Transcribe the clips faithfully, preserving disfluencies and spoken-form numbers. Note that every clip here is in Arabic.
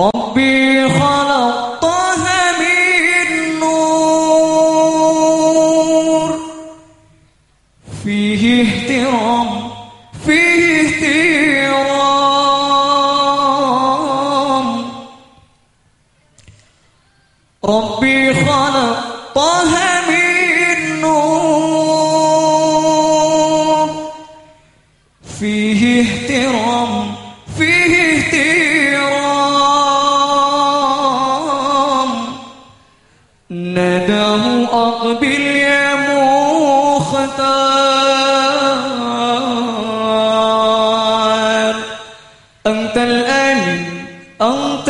ربي خلقتها من نور فيه احترام فيه احترام ربي خلقتها من نور فيه احترام فيه احترام نداه أقبل يا مختار أنت الأمين أنت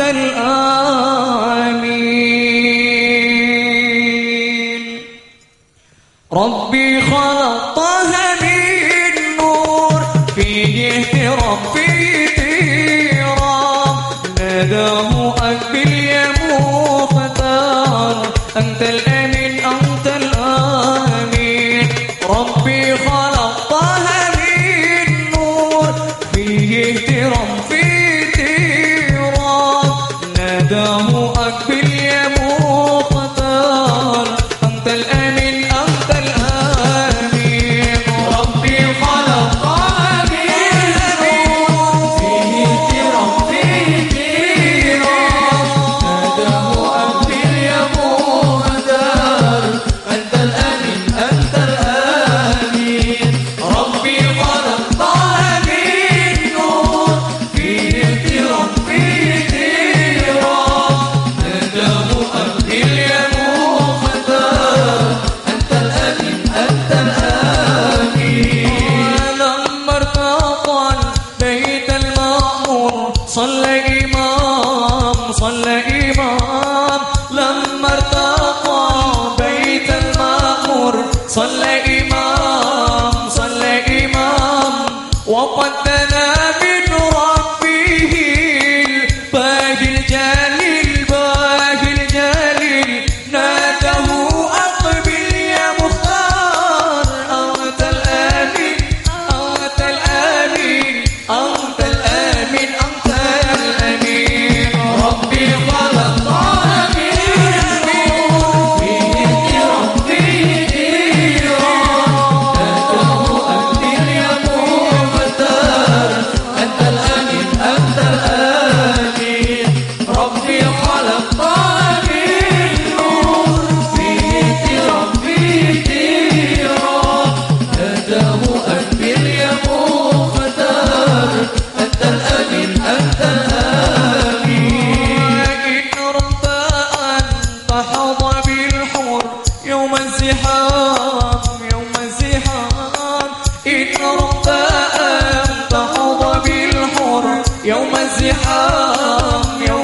الآمين ربي خلقتها من نور فيه احترام فيه احترام نداه أقبل يا مختار أنت الأمين أنت الآمين ربي خلقتها من نور فيه احترام فيه احترام نداه أقبل يا مختار أنت الأمين أنت الآمين ربي خلقتها من نور فيه احترام فيه احترام نداه أقبل يا مختار أنت الأمين أنت الآمين ربي خلقتها من نور فيه احترام فيه احترام نداه أقبل يا مختار أنت الأمين أنت الآمين لما ارتقى البيت المأمور صلى إمام صلى إمام لما ارتقى بيت المأمور صلى إمام صلى إمام وقد دنا من ربه الباهي الجليل باهي الجليل ناداه أقبل يا مختار أنت الآمين أنت الآمين أنت الآمين أنت الآمين ربي خلقتها من نور فيه احترام فيه احترام نداه أقبل يا مختار أنت الآمين أنت الآمين ربي خلقتها من نور فيه احترام فيه احترام نداه أقبل يا مختار أنت الآمين أنت الآمين إن رمت أن تحظى بالحور يوم الزحام يوم الزحام إن رمت أن تحظى بالحور يوم الزحام يوم